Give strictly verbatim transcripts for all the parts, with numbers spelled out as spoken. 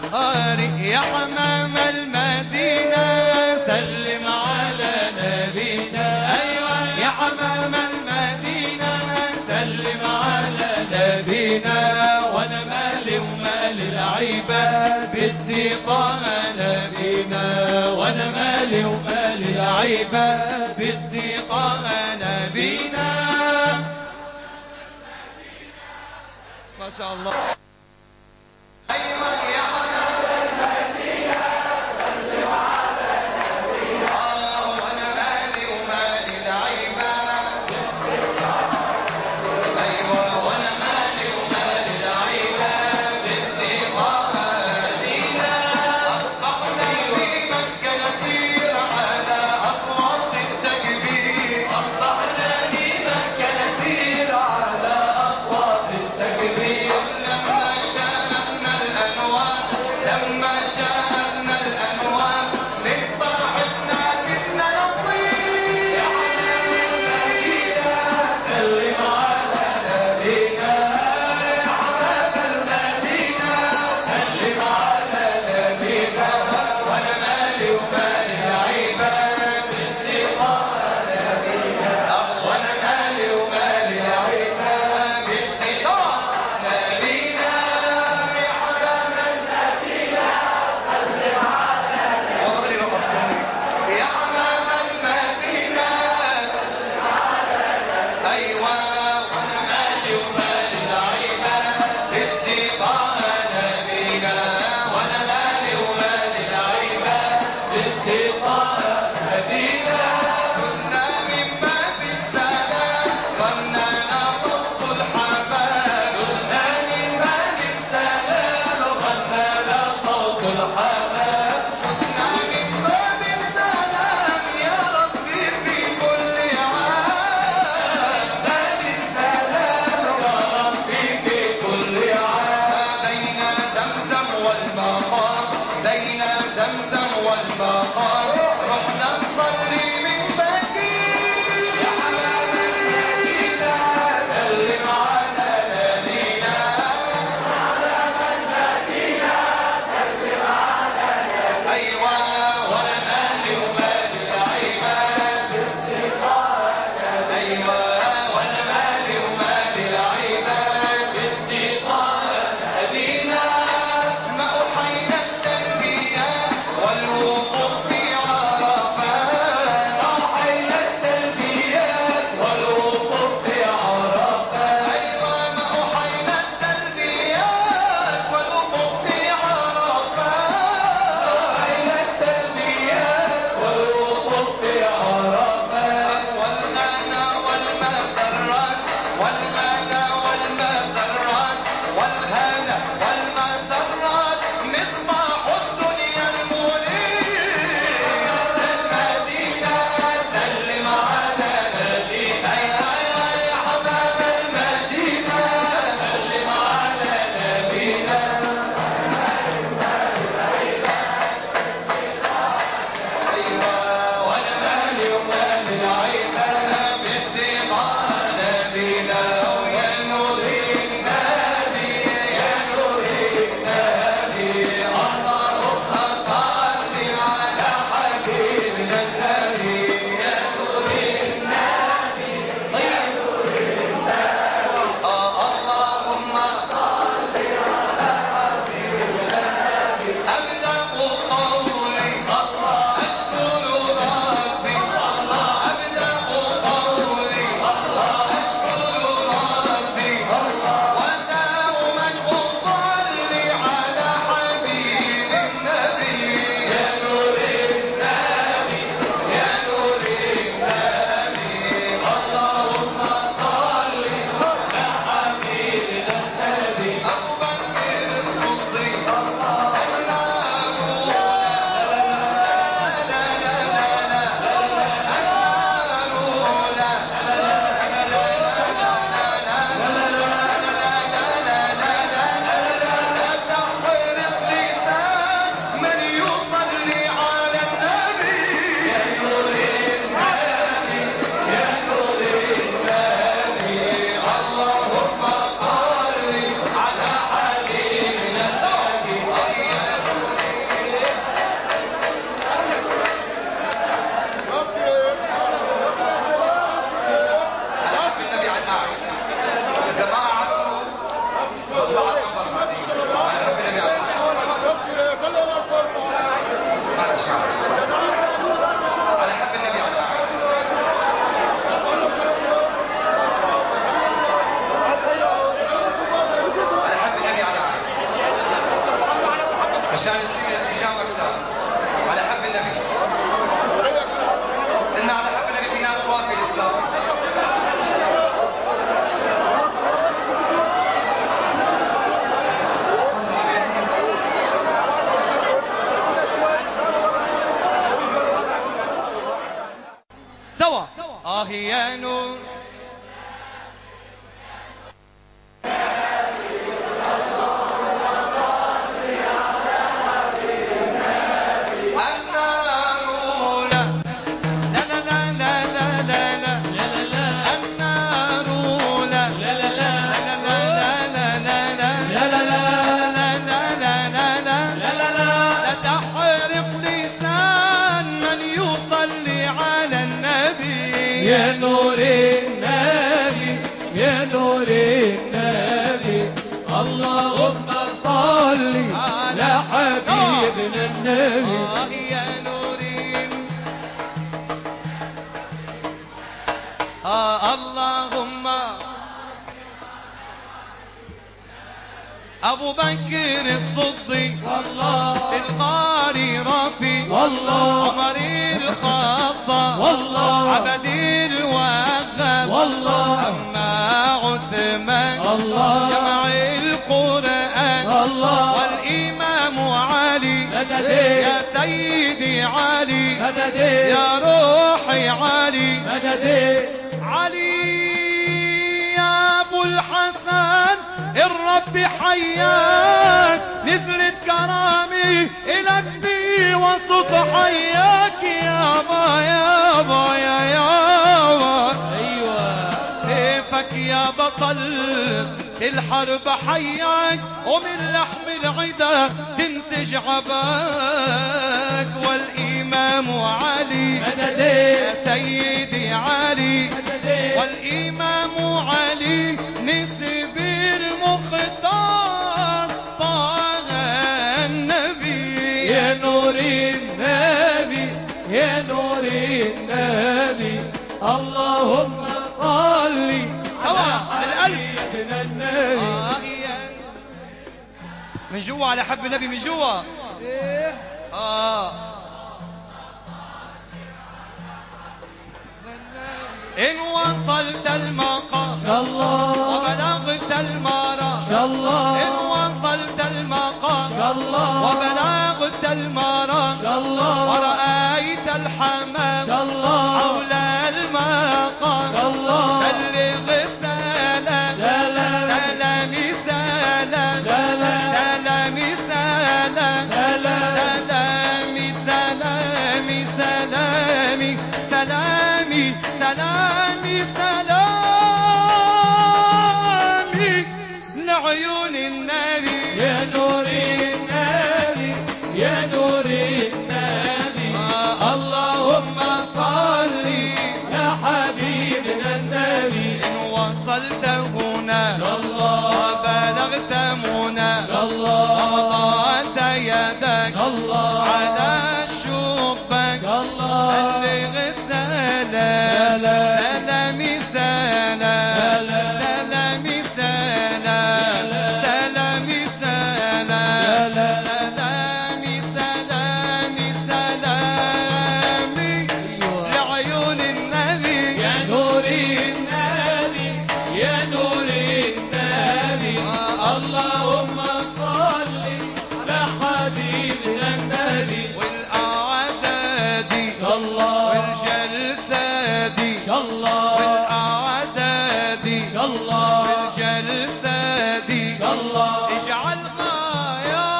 يا حمام المدينة سلم على نبينا. أيوة يا حمام المدينة سلم على نبينا. وانا مالي ومال العيبة بدي طه نبينا. وانا مالي ومال العيبة بدي طه نبينا. ما شاء الله. أيوة يا لما عشان يصير استجابة أكثر على حب النبي. قلنا على حب النبي في ناس واقفة لسه. سوا آه يا نور يا نور النبي يا نور النبي اللهم صل على حبيبنا النبي. آه يا نور آه اللهم أبو بكر الصديق والله القاري رفيق والله عمر الخطاب والله عبد الوهاب والله أما عثمان الله جمع القرآن الله والإمام علي مددي يا سيدي علي مددي يا روحي علي مددي علي يا أبو الحسن الرب حياك نزلت كرامي إلك في وسط حياك يابا يابا يا يابا. أيوة سيفك يا بطل الحرب حياك ومن لحم العدا تنسج عباك والإمام علي يا سيدي علي والإمام علي نسب المختار طه النبي. يا نور النبي يا نور النبي اللهم صل سوا على الألف حبيبنا النبي. آه من جوا على حب النبي من جوا. آه إن وصلت المقام شاء الله وبلغت المرام شاء الله إن وصلت المقام شاء الله وبلغت المرام شاء الله ورأيت الحمام شاء الله حول المقام شاء الله بلغ سلام سلام سلامي سلام سلام سلامي سلام سلام سلامي سلامي سلامي سلامي سلامي سلامي لعيون النبي. يا نور النبي يا نور النبي آه اللهم صل يا حبيبنا النبي. إن وصلت هنا شاء الله وبلغت منى شاء الله وضعت يدك شاء الله على الشباك شاء الله بلغ سلام سلام سلامي سلام سلامي سلام سلامي سلام سلامي سلامي سلامي لعيون النبي. يا نور النبي يا نور النبي اللهم صل على حبيبنا النبي. والأعداد شاء الله والجلسات شاء الله والأعداد شاء الله والجلسات شاء الله اجعلها يا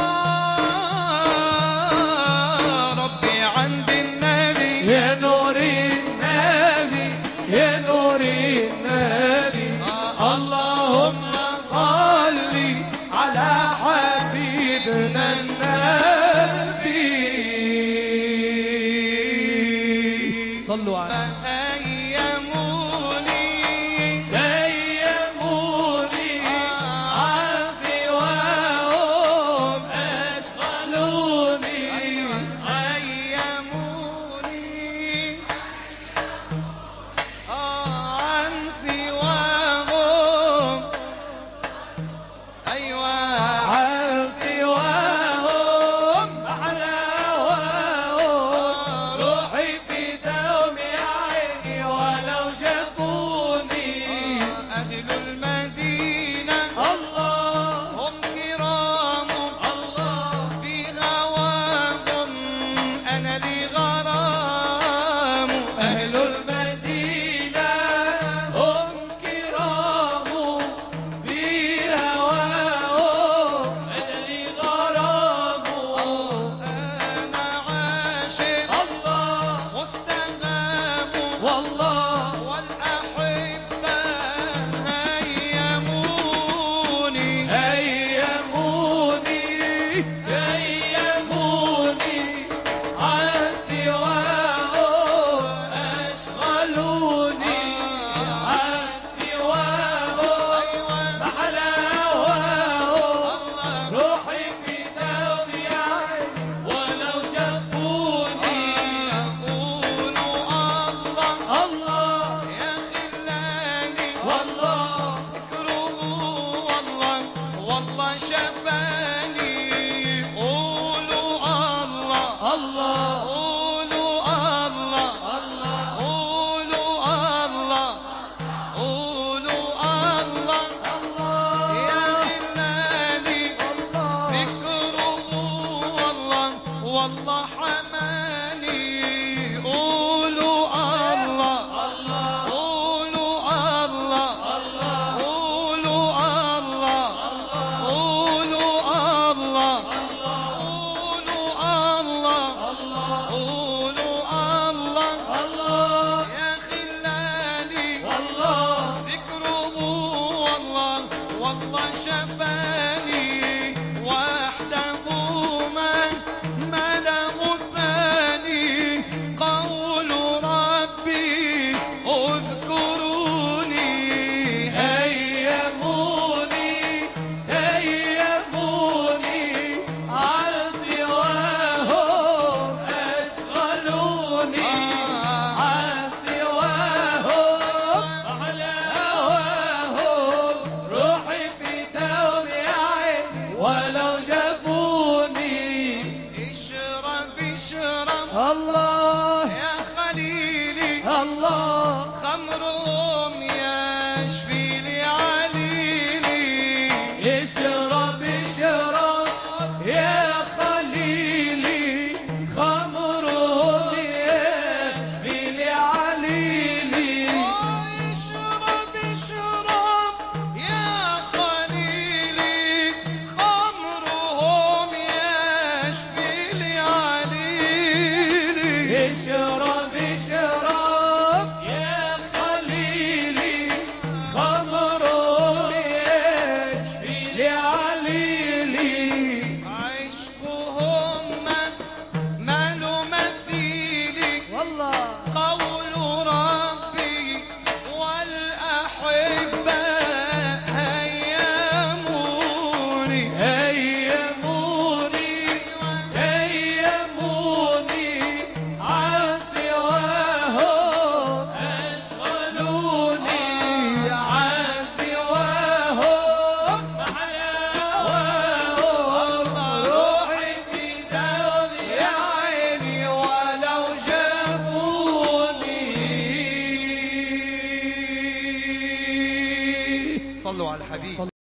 ربي عند النبي. يا نور النبي يا نور النبي اللهم صل على حبيبنا النبي. صلوا على أيموني ديموني عن سوى شفاني. قولوا الله الله قولوا الله الله قولوا الله قولوا الله. يا خلاني ذكره والله والله حماني. قولوا الله قولوا الله قولوا الله قولوا الله قولوا الله قولوا الله. يا خلاني ذكره والله والله شفاني. وحده ما ما له ثاني. قول ربي اذكروني. هيموني هيموني على سواهم أشغلوني. على سواهم على هواهم روحي في دوم يا عيني ولو جابوني. اشرب اشرب الله يا خليلي. الله خمرهم يشفي لي عليلي. اشرب اشرب يا خليلي خمرهم يشفي لي عليلي. اشرب اشرب يا خليلي. خمرهم يشفي لي عليلي. اشرب اشرب يا خليلي خمرهم يشفي لي عليلي. عشقهم ما له مثيلي. والله قول ربي والأحباء هيموني. هيموني هيموني على سواهم أشغلوني. على سواهم محياهم روحي في دوم يا عيني ولو جابوني. صلوا على الحبيب.